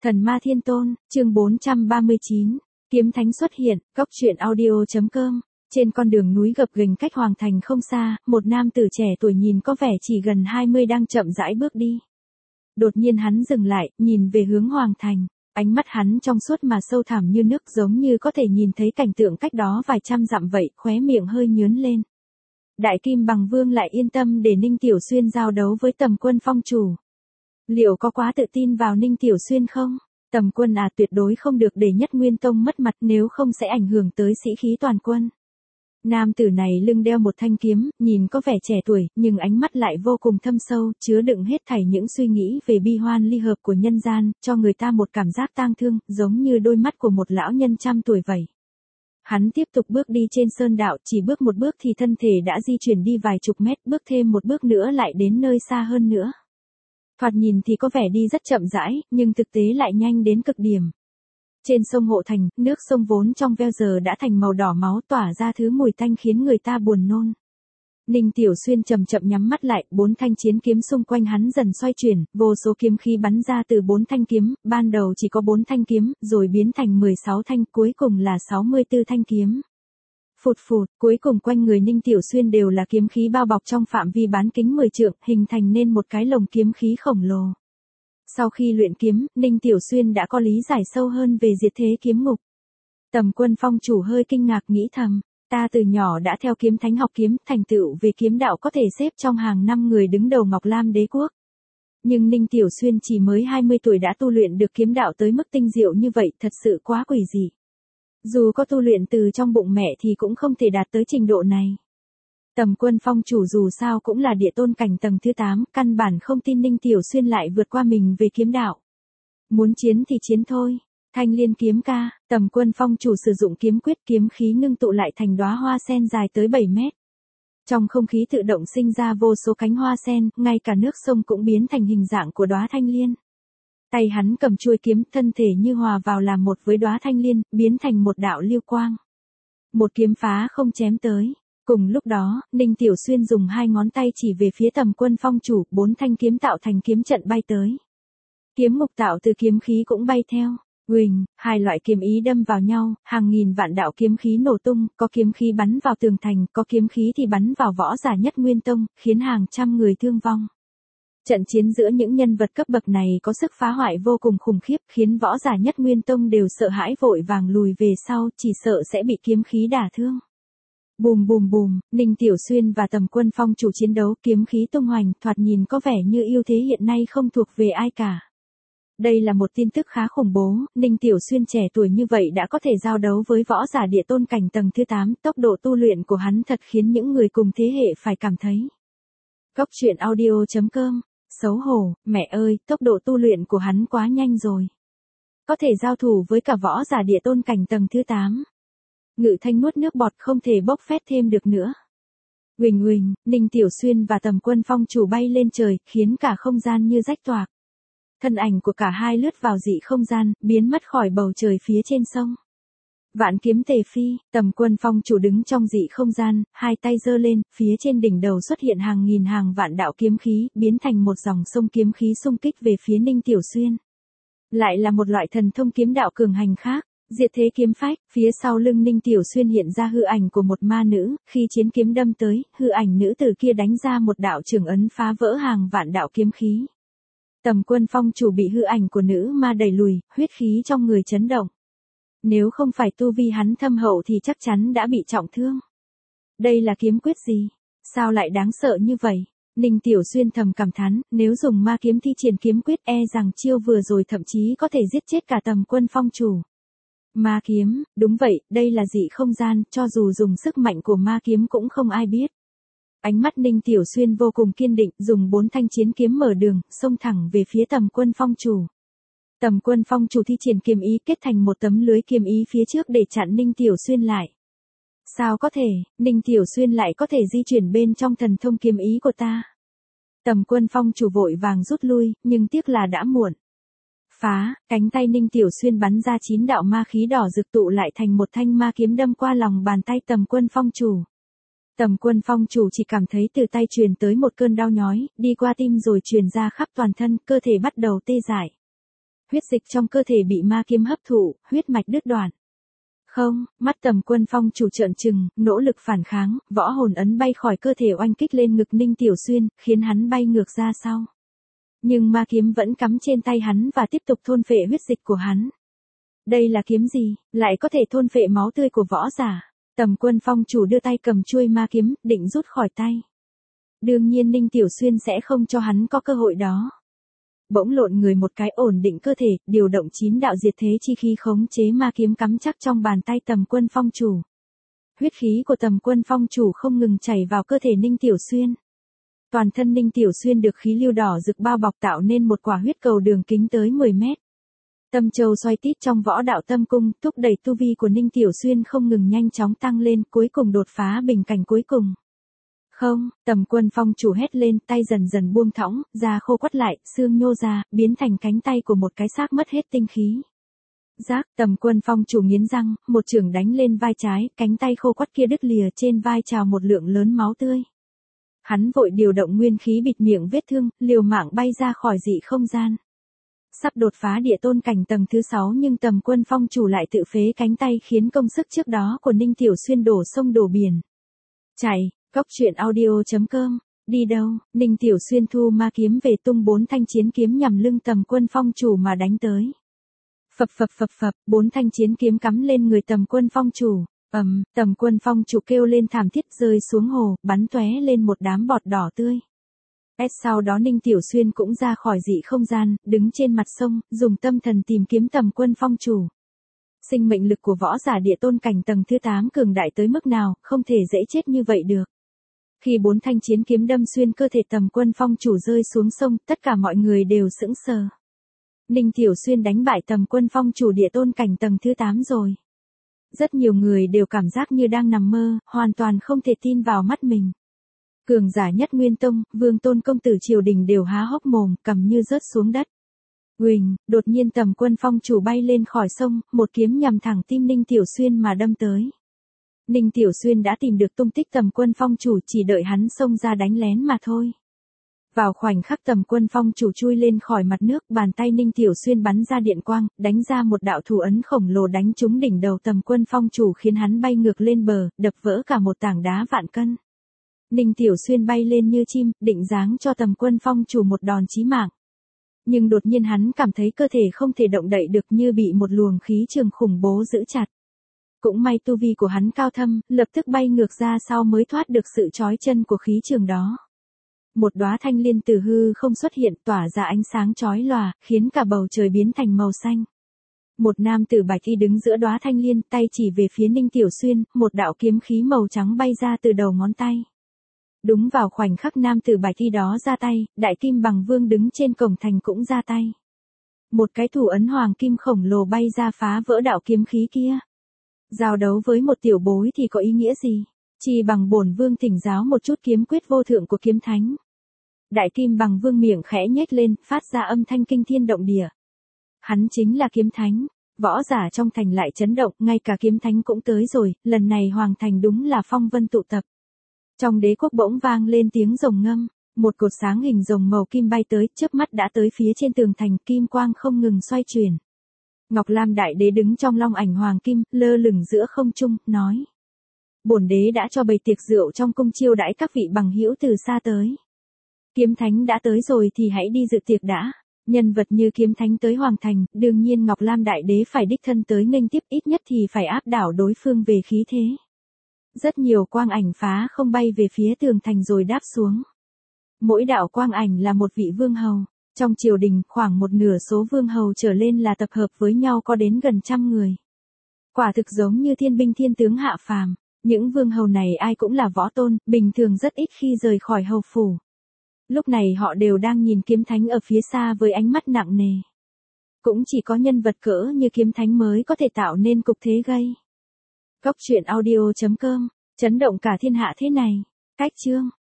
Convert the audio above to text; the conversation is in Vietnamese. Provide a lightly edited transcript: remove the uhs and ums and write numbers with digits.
Thần ma thiên tôn, chương 439, kiếm thánh xuất hiện, góc truyện audio.com. Trên con đường núi gập ghềnh cách Hoàng Thành không xa, một nam tử trẻ tuổi nhìn có vẻ chỉ gần 20 đang chậm rãi bước đi. Đột nhiên hắn dừng lại, nhìn về hướng Hoàng Thành. Ánh mắt hắn trong suốt mà sâu thẳm như nước, giống như có thể nhìn thấy cảnh tượng cách đó vài trăm dặm vậy, khóe miệng hơi nhướng lên. Đại Kim Bằng Vương lại yên tâm để Ninh Tiểu Xuyên giao đấu với Tầm Quân Phong chủ. Liệu có quá tự tin vào Ninh Tiểu Xuyên không? Tầm Quân à, tuyệt đối không được để Nhất Nguyên Tông mất mặt, nếu không sẽ ảnh hưởng tới sĩ khí toàn quân. Nam tử này lưng đeo một thanh kiếm, nhìn có vẻ trẻ tuổi, nhưng ánh mắt lại vô cùng thâm sâu, chứa đựng hết thảy những suy nghĩ về bi hoan ly hợp của nhân gian, cho người ta một cảm giác tang thương, giống như đôi mắt của một lão nhân trăm tuổi vậy. Hắn tiếp tục bước đi trên sơn đạo, chỉ bước một bước thì thân thể đã di chuyển đi vài chục mét, bước thêm một bước nữa lại đến nơi xa hơn nữa. Thoạt nhìn thì có vẻ đi rất chậm rãi, nhưng thực tế lại nhanh đến cực điểm. Trên sông Hộ Thành, nước sông vốn trong veo giờ đã thành màu đỏ máu, tỏa ra thứ mùi tanh khiến người ta buồn nôn. Ninh Tiểu Xuyên chậm chậm nhắm mắt lại, 4 thanh chiến kiếm xung quanh hắn dần xoay chuyển, vô số kiếm khí bắn ra từ 4 thanh kiếm, ban đầu chỉ có 4 thanh kiếm, rồi biến thành 16 thanh, cuối cùng là 64 thanh kiếm. Phụt phụt, cuối cùng quanh người Ninh Tiểu Xuyên đều là kiếm khí bao bọc trong phạm vi bán kính 10 trượng, hình thành nên một cái lồng kiếm khí khổng lồ. Sau khi luyện kiếm, Ninh Tiểu Xuyên đã có lý giải sâu hơn về diệt thế kiếm ngục. Tầm Quân Phong chủ hơi kinh ngạc nghĩ thầm, ta từ nhỏ đã theo kiếm thánh học kiếm, thành tựu về kiếm đạo có thể xếp trong hàng 5 người đứng đầu Ngọc Lam Đế quốc. Nhưng Ninh Tiểu Xuyên chỉ mới 20 tuổi đã tu luyện được kiếm đạo tới mức tinh diệu như vậy, thật sự quá quỷ dị. Dù có tu luyện từ trong bụng mẹ thì cũng không thể đạt tới trình độ này. Tầm Quân Phong chủ dù sao cũng là địa tôn cảnh tầng thứ 8, căn bản không tin Ninh Tiểu Xuyên lại vượt qua mình về kiếm đạo. Muốn chiến thì chiến thôi. Thanh Liên kiếm ca, Tầm Quân Phong chủ sử dụng kiếm quyết, kiếm khí ngưng tụ lại thành đóa hoa sen dài tới 7 mét. Trong không khí tự động sinh ra vô số cánh hoa sen, ngay cả nước sông cũng biến thành hình dạng của đóa thanh liên. Tay hắn cầm chuôi kiếm, thân thể như hòa vào làm một với đóa thanh liên, biến thành một đạo lưu quang. Một kiếm phá không chém tới. Cùng lúc đó, Ninh Tiểu Xuyên dùng 2 ngón tay chỉ về phía Tầm Quân Phong chủ, 4 thanh kiếm tạo thành kiếm trận bay tới. Kiếm ngục tạo từ kiếm khí cũng bay theo. Huỳnh, 2 loại kiếm ý đâm vào nhau, hàng nghìn vạn đạo kiếm khí nổ tung, có kiếm khí bắn vào tường thành, có kiếm khí thì bắn vào võ giả Nhất Nguyên Tông, khiến hàng trăm người thương vong. Trận chiến giữa những nhân vật cấp bậc này có sức phá hoại vô cùng khủng khiếp, khiến võ giả Nhất Nguyên Tông đều sợ hãi vội vàng lùi về sau, chỉ sợ sẽ bị kiếm khí đả thương. Bùm bùm bùm, Ninh Tiểu Xuyên và Tầm Quân Phong chủ chiến đấu, kiếm khí tung hoành, thoạt nhìn có vẻ như ưu thế hiện nay không thuộc về ai cả. Đây là một tin tức khá khủng bố, Ninh Tiểu Xuyên trẻ tuổi như vậy đã có thể giao đấu với võ giả địa tôn cảnh tầng thứ 8, tốc độ tu luyện của hắn thật khiến những người cùng thế hệ phải cảm thấy. Góc truyện audio.com, xấu hổ, mẹ ơi, tốc độ tu luyện của hắn quá nhanh rồi. Có thể giao thủ với cả võ giả địa tôn cảnh tầng thứ 8. Ngự Thanh nuốt nước bọt, không thể bốc phét thêm được nữa. Huỳnh huỳnh, Ninh Tiểu Xuyên và Tầm Quân Phong chủ bay lên trời, khiến cả không gian như rách toạc. Thân ảnh của cả hai lướt vào dị không gian, biến mất khỏi bầu trời phía trên sông. Vạn kiếm tề phi, Tầm Quân Phong chủ đứng trong dị không gian, 2 tay giơ lên, phía trên đỉnh đầu xuất hiện hàng nghìn hàng vạn đạo kiếm khí, biến thành một dòng sông kiếm khí xung kích về phía Ninh Tiểu Xuyên. Lại là một loại thần thông kiếm đạo cường hành khác. Diệt thế kiếm phách, phía sau lưng Ninh Tiểu Xuyên hiện ra hư ảnh của một ma nữ, khi chiến kiếm đâm tới, hư ảnh nữ tử kia đánh ra một đạo trường ấn phá vỡ hàng vạn đạo kiếm khí. Tầm Quân Phong chủ bị hư ảnh của nữ ma đẩy lùi, huyết khí trong người chấn động. Nếu không phải tu vi hắn thâm hậu thì chắc chắn đã bị trọng thương. Đây là kiếm quyết gì? Sao lại đáng sợ như vậy? Ninh Tiểu Xuyên thầm cảm thán, nếu dùng ma kiếm thi triển kiếm quyết e rằng chiêu vừa rồi thậm chí có thể giết chết cả Tầm Quân Phong chủ. Ma kiếm, đúng vậy, đây là dị không gian, cho dù dùng sức mạnh của ma kiếm cũng không ai biết. Ánh mắt Ninh Tiểu Xuyên vô cùng kiên định, dùng 4 thanh chiến kiếm mở đường, xông thẳng về phía Tầm Quân Phong chủ. Tầm Quân Phong chủ thi triển kiếm ý kết thành một tấm lưới kiếm ý phía trước để chặn Ninh Tiểu Xuyên lại. Sao có thể, Ninh Tiểu Xuyên lại có thể di chuyển bên trong thần thông kiếm ý của ta? Tầm Quân Phong chủ vội vàng rút lui, nhưng tiếc là đã muộn. Phá, cánh tay Ninh Tiểu Xuyên bắn ra 9 đạo ma khí đỏ rực tụ lại thành một thanh ma kiếm đâm qua lòng bàn tay Tầm Quân Phong chủ. Tầm Quân Phong chủ chỉ cảm thấy từ tay truyền tới một cơn đau nhói, đi qua tim rồi truyền ra khắp toàn thân, cơ thể bắt đầu tê dại. huyết dịch trong cơ thể bị ma kiếm hấp thụ, huyết mạch đứt đoạn. Không, mắt Tầm Quân Phong chủ trợn trừng, nỗ lực phản kháng, võ hồn ấn bay khỏi cơ thể oanh kích lên ngực Ninh Tiểu Xuyên, khiến hắn bay ngược ra sau. Nhưng ma kiếm vẫn cắm trên tay hắn và tiếp tục thôn phệ huyết dịch của hắn. Đây là kiếm gì, lại có thể thôn phệ máu tươi của võ giả? Tầm Quân Phong chủ đưa tay cầm chuôi ma kiếm, định rút khỏi tay. Đương nhiên Ninh Tiểu Xuyên sẽ không cho hắn có cơ hội đó. Bỗng lộn người một cái ổn định cơ thể, điều động 9 đạo diệt thế chi khí khống chế ma kiếm cắm chắc trong bàn tay Tầm Quân Phong chủ. Huyết khí của Tầm Quân Phong chủ không ngừng chảy vào cơ thể Ninh Tiểu Xuyên. Toàn thân Ninh Tiểu Xuyên được khí lưu đỏ rực bao bọc tạo nên một quả huyết cầu đường kính tới 10 mét. Tâm châu xoay tít trong võ đạo tâm cung, thúc đẩy tu vi của Ninh Tiểu Xuyên không ngừng nhanh chóng tăng lên, cuối cùng đột phá bình cảnh cuối cùng. Không, Tầm Quân Phong chủ hét lên, tay dần dần buông thõng, da khô quắt lại, xương nhô ra, biến thành cánh tay của một cái xác mất hết tinh khí. Giác, Tầm Quân Phong chủ nghiến răng, một chưởng đánh lên vai trái, cánh tay khô quắt kia đứt lìa, trên vai trào một lượng lớn máu tươi. Hắn vội điều động nguyên khí bịt miệng vết thương, liều mạng bay ra khỏi dị không gian. Sắp đột phá địa tôn cảnh tầng thứ 6 nhưng Tầm Quân Phong chủ lại tự phế cánh tay khiến công sức trước đó của Ninh Tiểu Xuyên đổ sông đổ biển. Chạy, Cốc truyện audio.com, đi đâu? Ninh Tiểu Xuyên thu ma kiếm về tung 4 thanh chiến kiếm nhằm lưng Tầm Quân Phong chủ mà đánh tới. Phập phập phập phập, 4 thanh chiến kiếm cắm lên người Tầm Quân Phong chủ. Tầm Quân Phong chủ kêu lên thảm thiết rơi xuống hồ, bắn tóe lên một đám bọt đỏ tươi. Sau đó Ninh Tiểu Xuyên cũng ra khỏi dị không gian, đứng trên mặt sông, dùng tâm thần tìm kiếm Tầm Quân Phong chủ. Sinh mệnh lực của võ giả địa tôn cảnh tầng thứ 8 cường đại tới mức nào, không thể dễ chết như vậy được. Khi 4 thanh chiến kiếm đâm xuyên cơ thể Tầm Quân Phong chủ rơi xuống sông, tất cả mọi người đều sững sờ. Ninh Tiểu Xuyên đánh bại Tầm Quân Phong chủ địa tôn cảnh tầng thứ 8 rồi. Rất nhiều người đều cảm giác như đang nằm mơ, hoàn toàn không thể tin vào mắt mình. Cường giả nhất Nguyên Tông, Vương Tôn công tử triều đình đều há hốc mồm, cầm như rớt xuống đất. Huỳnh, đột nhiên Tầm Quân Phong chủ bay lên khỏi sông, một kiếm nhằm thẳng tim Ninh Tiểu Xuyên mà đâm tới. Ninh Tiểu Xuyên đã tìm được tung tích Tầm Quân Phong chủ, chỉ đợi hắn xông ra đánh lén mà thôi. Vào khoảnh khắc Tầm Quân Phong chủ chui lên khỏi mặt nước, bàn tay Ninh Tiểu Xuyên bắn ra điện quang, đánh ra một đạo thủ ấn khổng lồ đánh trúng đỉnh đầu Tầm Quân Phong chủ khiến hắn bay ngược lên bờ, đập vỡ cả một tảng đá vạn cân. Ninh Tiểu Xuyên bay lên như chim, định giáng cho Tầm Quân Phong chủ một đòn chí mạng. Nhưng đột nhiên hắn cảm thấy cơ thể không thể động đậy được, như bị một luồng khí trường khủng bố giữ chặt. Cũng may tu vi của hắn cao thâm, lập tức bay ngược ra sau mới thoát được sự trói chân của khí trường đó. Một đóa thanh liên từ hư không xuất hiện, tỏa ra ánh sáng chói lòa, khiến cả bầu trời biến thành màu xanh. Một nam tử bạch y đứng giữa đóa thanh liên, tay chỉ về phía Ninh Tiểu Xuyên, một đạo kiếm khí màu trắng bay ra từ đầu ngón tay. Đúng vào khoảnh khắc nam tử bạch y đó ra tay, Đại Kim Bằng Vương đứng trên cổng thành cũng ra tay. Một cái thủ ấn hoàng kim khổng lồ bay ra phá vỡ đạo kiếm khí kia. Giao đấu với một tiểu bối thì có ý nghĩa gì? Chỉ bằng bổn vương thỉnh giáo một chút kiếm quyết vô thượng của kiếm thánh. Đại Kim Bằng Vương miệng khẽ nhếch lên, phát ra âm thanh kinh thiên động địa. Hắn chính là kiếm thánh. Võ giả trong thành lại chấn động, ngay cả kiếm thánh cũng tới rồi, lần này hoàng thành đúng là phong vân tụ tập. Trong đế quốc bỗng vang lên tiếng rồng ngâm, một cột sáng hình rồng màu kim bay tới, chớp mắt đã tới phía trên tường thành, kim quang không ngừng xoay chuyển. Ngọc Lam Đại Đế đứng trong long ảnh hoàng kim, lơ lửng giữa không trung, nói: Bổn đế đã cho bày tiệc rượu trong cung chiêu đãi các vị bằng hữu từ xa tới. Kiếm thánh đã tới rồi thì hãy đi dự tiệc đã. Nhân vật như kiếm thánh tới hoàng thành, đương nhiên Ngọc Lam Đại Đế phải đích thân tới nghênh tiếp, ít nhất thì phải áp đảo đối phương về khí thế. Rất nhiều quang ảnh phá không bay về phía tường thành rồi đáp xuống. Mỗi đạo quang ảnh là một vị vương hầu. Trong triều đình, khoảng một nửa số vương hầu trở lên là tập hợp với nhau có đến gần 100 người. Quả thực giống như thiên binh thiên tướng hạ phàm. Những vương hầu này ai cũng là võ tôn, bình thường rất ít khi rời khỏi hầu phủ. Lúc này họ đều đang nhìn kiếm thánh ở phía xa với ánh mắt nặng nề. Cũng chỉ có nhân vật cỡ như kiếm thánh mới có thể tạo nên cục thế gây. Cốc truyện audio.com, chấn động cả thiên hạ thế này. Cách chương.